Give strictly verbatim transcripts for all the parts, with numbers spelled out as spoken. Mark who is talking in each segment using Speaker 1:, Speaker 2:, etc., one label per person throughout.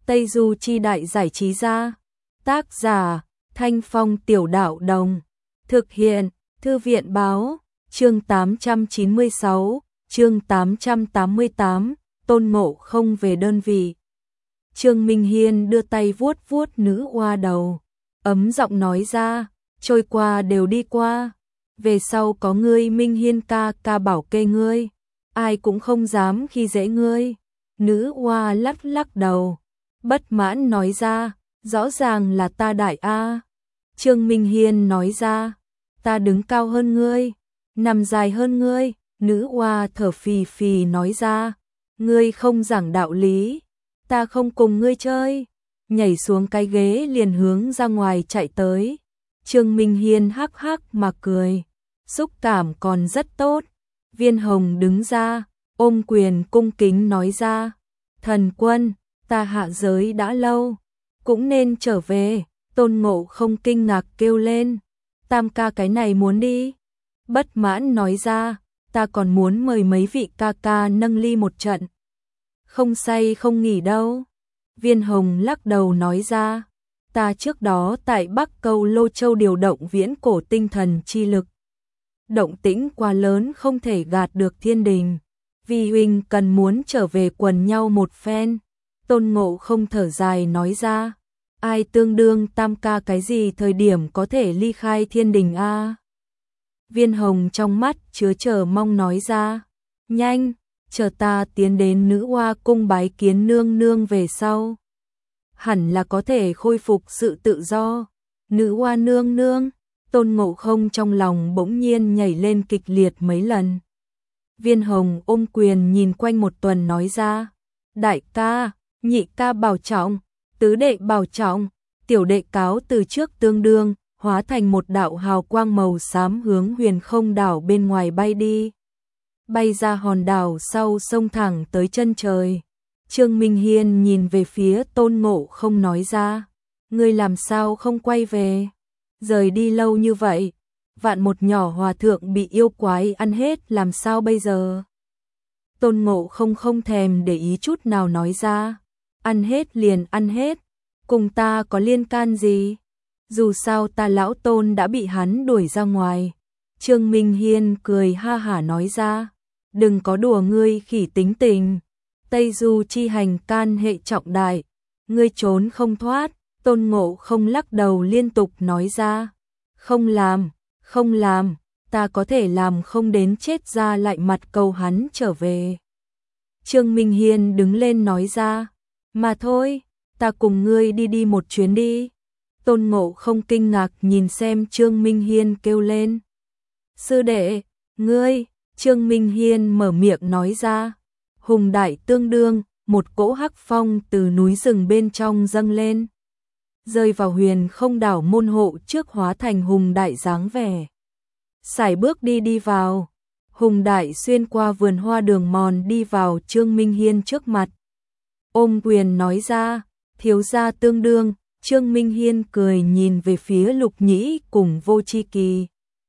Speaker 1: Tây Du Chi Đại Giải Trí Gia. Tác giả Thanh Phong Tiểu Đạo Đồng. Thực hiện Thư viện Báo. Chương tám trăm chín mươi sáu, chương tám trăm tám mươi tám, Tôn Ngộ Không về đơn vị. Trương Minh Hiên đưa tay vuốt vuốt nữ oa đầu, ấm giọng nói ra, trôi qua đều đi qua, về sau có ngươi Minh Hiên ca ca bảo kê ngươi, ai cũng không dám khi dễ ngươi. Nữ oa lắc lắc đầu, bất mãn nói ra, rõ ràng là ta đại a. Trương Minh Hiên nói ra, ta đứng cao hơn ngươi, nằm dài hơn ngươi. Nữ oa thở phì phì nói ra, ngươi không giảng đạo lý, ta không cùng ngươi chơi. Nhảy xuống cái ghế liền hướng ra ngoài chạy tới. Trương Minh Hiên hắc hắc mà cười, xúc cảm còn rất tốt. Viên Hồng đứng ra, ôm quyền cung kính nói ra, thần quân, ta hạ giới đã lâu, cũng nên trở về. Tôn Ngộ Không kinh ngạc kêu lên, tam ca cái này muốn đi. Bất mãn nói ra, ta còn muốn mời mấy vị ca ca nâng ly một trận. Không say không nghỉ đâu. Viên Hồng lắc đầu nói ra, ta trước đó tại Bắc Câu Lô Châu điều động viễn cổ tinh thần chi lực. Động tĩnh quá lớn không thể gạt được thiên đình. Vi huynh cần muốn trở về quần nhau một phen. Tôn Ngộ Không thở dài nói ra, ai tương đương tam ca cái gì thời điểm có thể ly khai thiên đình a? Viên Hồng trong mắt chứa chờ mong nói ra, nhanh, chờ ta tiến đến nữ hoa cung bái kiến nương nương về sau, hẳn là có thể khôi phục sự tự do. Nữ hoa nương nương, Tôn Ngộ Không trong lòng bỗng nhiên nhảy lên kịch liệt mấy lần. Viên Hồng ôm quyền nhìn quanh một tuần nói ra, đại ca, nhị ca bảo trọng, tứ đệ bảo trọng. Tiểu đệ cáo từ trước tương đương, hóa thành một đạo hào quang màu xám hướng Huyền Không đảo bên ngoài bay đi. Bay ra hòn đảo sau sông thẳng tới chân trời. Trương Minh Hiên nhìn về phía Tôn Ngộ Không nói ra, ngươi làm sao không quay về? Rời đi lâu như vậy, vạn một nhỏ hòa thượng bị yêu quái ăn hết làm sao bây giờ? Tôn Ngộ Không không thèm để ý chút nào nói ra, ăn hết liền ăn hết, cùng ta có liên can gì? Dù sao ta lão Tôn đã bị hắn đuổi ra ngoài. Trương Minh Hiên cười ha hả nói ra, đừng có đùa ngươi khỉ tính tình. Tây Du chi hành can hệ trọng đại, ngươi trốn không thoát. Tôn Ngộ Không lắc đầu liên tục nói ra, không làm, không làm, ta có thể làm không đến chết ra lạnh mặt cầu hắn trở về. Trương Minh Hiên đứng lên nói ra, mà thôi, ta cùng ngươi đi đi một chuyến đi. Tôn Ngộ Không kinh ngạc nhìn xem Trương Minh Hiên kêu lên, sư đệ, ngươi. Trương Minh Hiên mở miệng nói ra, hùng đại tương đương, một cỗ hắc phong từ núi rừng bên trong dâng lên, rơi vào Huyền Không đảo môn hộ trước hóa thành hùng đại dáng vẻ. Sải bước đi đi vào, hùng đại xuyên qua vườn hoa đường mòn đi vào Trương Minh Hiên trước mặt. Ôm quyền nói ra, thiếu gia tương đương. Trương Minh Hiên cười nhìn về phía Lục Nhĩ cùng Vô Chi Kỳ,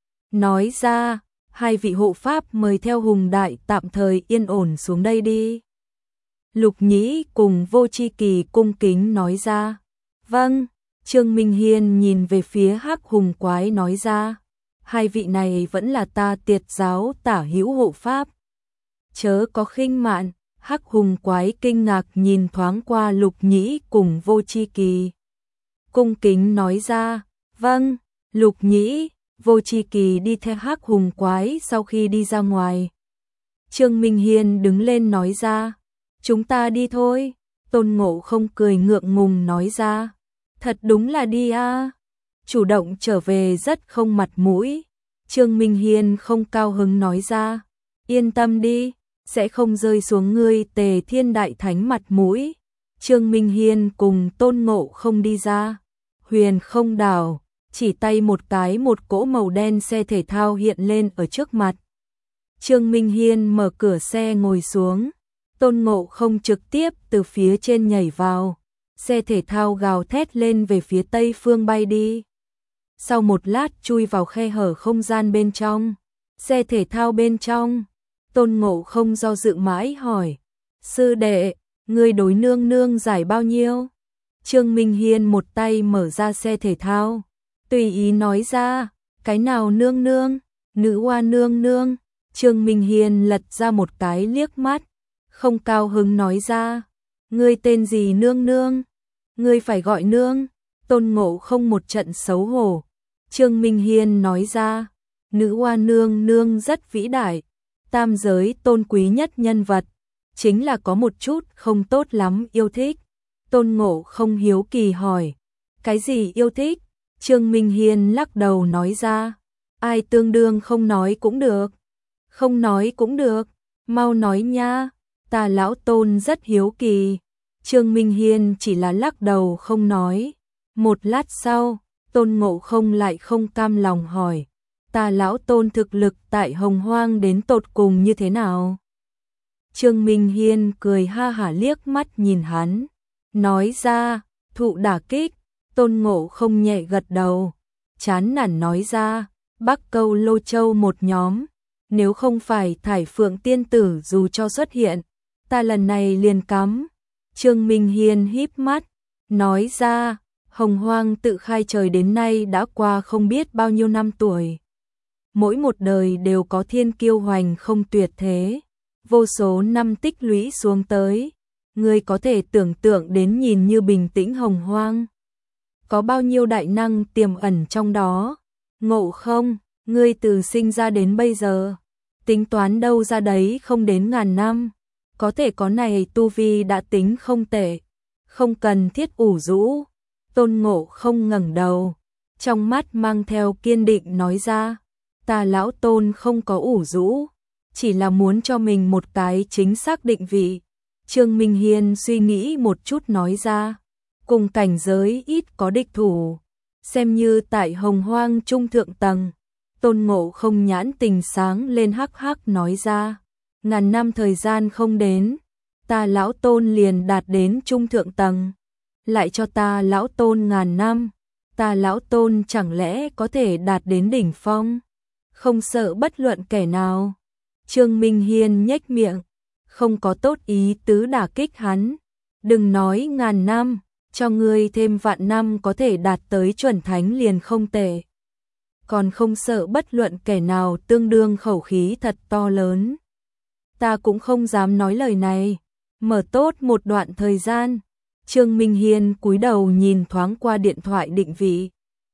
Speaker 1: nói ra, hai vị hộ pháp mời theo hùng đại tạm thời yên ổn xuống đây đi. Lục Nhĩ cùng Vô Chi Kỳ cung kính nói ra, vâng. Trương Minh Hiên nhìn về phía Hắc Hùng Quái nói ra, hai vị này vẫn là ta Tiệt giáo tả hữu hộ pháp, chớ có khinh mạn. Hắc Hùng Quái kinh ngạc nhìn thoáng qua Lục Nhĩ cùng Vô Chi Kỳ, cung kính nói ra, vâng. Lục Nhĩ, Vô Chi Kỳ đi theo Hắc Hùng Quái sau khi đi ra ngoài. Trương Minh Hiên đứng lên nói ra, chúng ta đi thôi. Tôn Ngộ Không cười ngượng ngùng nói ra, thật đúng là đi a, chủ động trở về rất không mặt mũi. Trương Minh Hiên không cao hứng nói ra, yên tâm đi, sẽ không rơi xuống ngươi Tề Thiên Đại Thánh mặt mũi. Trương Minh Hiên cùng Tôn Ngộ Không đi ra Huyền Không đảo, chỉ tay một cái, một cỗ màu đen xe thể thao hiện lên ở trước mặt. Trương Minh Hiên mở cửa xe ngồi xuống, Tôn Ngộ Không trực tiếp từ phía trên nhảy vào, xe thể thao gào thét lên về phía tây phương bay đi. Sau một lát chui vào khe hở không gian bên trong, xe thể thao bên trong, Tôn Ngộ Không do dự mãi hỏi, sư đệ, ngươi đối nương nương giải bao nhiêu? Trương Minh Hiên một tay mở ra xe thể thao, tùy ý nói ra, cái nào nương nương? Nữ oa nương nương. Trương Minh Hiên lật ra một cái liếc mắt, không cao hứng nói ra, ngươi tên gì nương nương? Ngươi phải gọi nương. Tôn Ngộ Không một trận xấu hổ. Trương Minh Hiên nói ra, nữ oa nương nương rất vĩ đại, tam giới tôn quý nhất nhân vật, chính là có một chút không tốt lắm yêu thích. Tôn Ngộ Không hiếu kỳ hỏi, cái gì yêu thích? Trương Minh Hiên lắc đầu nói ra, ai tương đương không nói cũng được. Không nói cũng được, mau nói nha, ta lão Tôn rất hiếu kỳ. Trương Minh Hiên chỉ là lắc đầu không nói. Một lát sau, Tôn Ngộ Không lại không cam lòng hỏi, ta lão Tôn thực lực tại Hồng Hoang đến tột cùng như thế nào? Trương Minh Hiên cười ha hả liếc mắt nhìn hắn, nói ra, thụ đả kích. Tôn Ngộ Không nhẹ gật đầu, chán nản nói ra, Bắc Câu Lô Châu một nhóm, nếu không phải Thải Phượng tiên tử dù cho xuất hiện, ta lần này liền cắm. Trương Minh Hiên híp mắt, nói ra, Hồng Hoang tự khai trời đến nay đã qua không biết bao nhiêu năm tuổi. Mỗi một đời đều có thiên kiêu hoành không tuyệt thế, vô số năm tích lũy xuống tới, ngươi có thể tưởng tượng đến nhìn như bình tĩnh Hồng Hoang, có bao nhiêu đại năng tiềm ẩn trong đó. Ngộ Không, ngươi từ sinh ra đến bây giờ, tính toán đâu ra đấy không đến ngàn năm, có thể có này tu vi đã tính không tệ, không cần thiết ủ rũ. Tôn Ngộ Không ngẩng đầu, trong mắt mang theo kiên định nói ra, ta lão Tôn không có ủ rũ, chỉ là muốn cho mình một cái chính xác định vị. Trương Minh Hiên suy nghĩ một chút nói ra, cùng cảnh giới ít có địch thủ, xem như tại Hồng Hoang trung thượng tầng. Tôn Ngộ Không nhãn tình sáng lên hắc hắc nói ra, ngàn năm thời gian không đến, ta lão Tôn liền đạt đến trung thượng tầng, lại cho ta lão Tôn ngàn năm, ta lão Tôn chẳng lẽ có thể đạt đến đỉnh phong, không sợ bất luận kẻ nào. Trương Minh Hiên nhếch miệng, không có tốt ý tứ đả kích hắn, đừng nói ngàn năm, cho ngươi thêm vạn năm có thể đạt tới chuẩn thánh liền không tệ. Còn không sợ bất luận kẻ nào tương đương khẩu khí thật to lớn. Ta cũng không dám nói lời này. Mở tốt một đoạn thời gian, Trương Minh Hiên cúi đầu nhìn thoáng qua điện thoại định vị.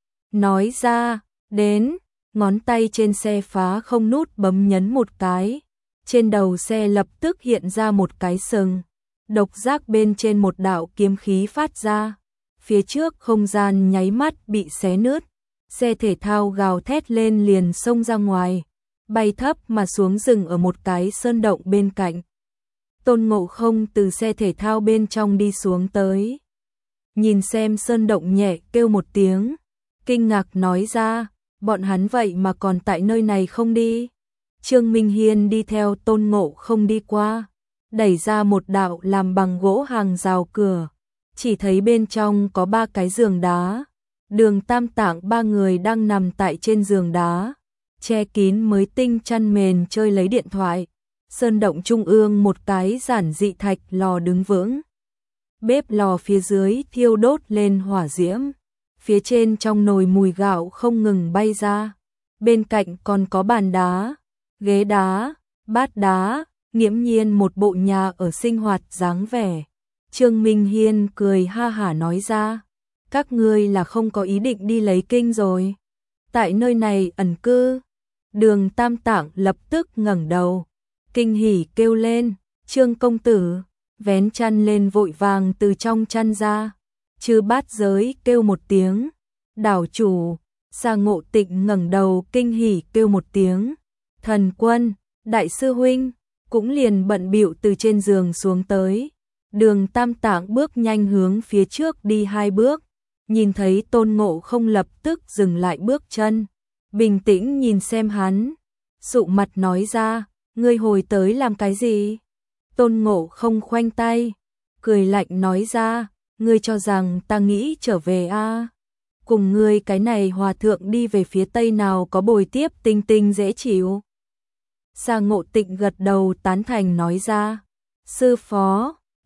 Speaker 1: Nói ra, đến, ngón tay trên xe phá không nút bấm nhấn một cái. Trên đầu xe lập tức hiện ra một cái sừng. Độc giác bên trên một đạo kiếm khí phát ra. Phía trước không gian nháy mắt bị xé nứt. Xe thể thao gào thét lên liền xông ra ngoài, bay thấp mà xuống rừng ở một cái sơn động bên cạnh. Tôn Ngộ Không từ xe thể thao bên trong đi xuống tới. Nhìn xem sơn động nhẹ kêu một tiếng, kinh ngạc nói ra, bọn hắn vậy mà còn tại nơi này không đi. Trương Minh Hiên đi theo Tôn Ngộ Không đi qua, đẩy ra một đạo làm bằng gỗ hàng rào cửa, chỉ thấy bên trong có ba cái giường đá. Đường Tam Tạng ba người đang nằm tại trên giường đá, che kín mới tinh chăn mền chơi lấy điện thoại. Sơn động trung ương một cái giản dị thạch lò đứng vững. Bếp lò phía dưới thiêu đốt lên hỏa diễm, phía trên trong nồi mùi gạo không ngừng bay ra. Bên cạnh còn có bàn đá, ghế đá, bát đá, nghiễm nhiên một bộ nhà ở sinh hoạt dáng vẻ. Trương Minh Hiên cười ha hả nói ra, các ngươi là không có ý định đi lấy kinh rồi, tại nơi này ẩn cư. Đường Tam Tạng lập tức ngẩng đầu, kinh hỉ kêu lên, Trương công tử, vén chăn lên vội vàng từ trong chăn ra. Chư Bát Giới kêu một tiếng, đảo chủ. Sa Ngộ Tịnh ngẩng đầu kinh hỉ kêu một tiếng, Thần Quân, đại sư huynh, cũng liền bận bịu từ trên giường xuống tới. Đường Tam Tạng bước nhanh hướng phía trước đi hai bước, nhìn thấy Tôn Ngộ Không lập tức dừng lại bước chân, bình tĩnh nhìn xem hắn, sụ mặt nói ra, ngươi hồi tới làm cái gì? Tôn Ngộ Không khoanh tay, cười lạnh nói ra, ngươi cho rằng ta nghĩ trở về a? À? Cùng ngươi cái này hòa thượng đi về phía tây nào có bồi tiếp tinh tinh dễ chịu. Sa Ngộ Tịnh gật đầu tán thành nói ra, sư phó,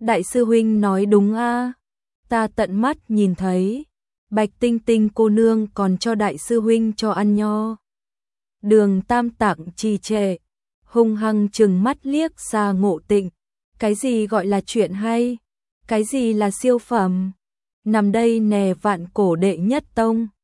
Speaker 1: Đại sư huynh nói đúng a, ta tận mắt nhìn thấy, Bạch Tinh Tinh cô nương còn cho đại sư huynh cho ăn nho. Đường Tam Tạng trì trệ, hung hăng trừng mắt liếc xa Ngộ Tịnh, cái gì gọi là chuyện hay, cái gì là siêu phẩm, nằm đây nè vạn cổ đệ nhất tông.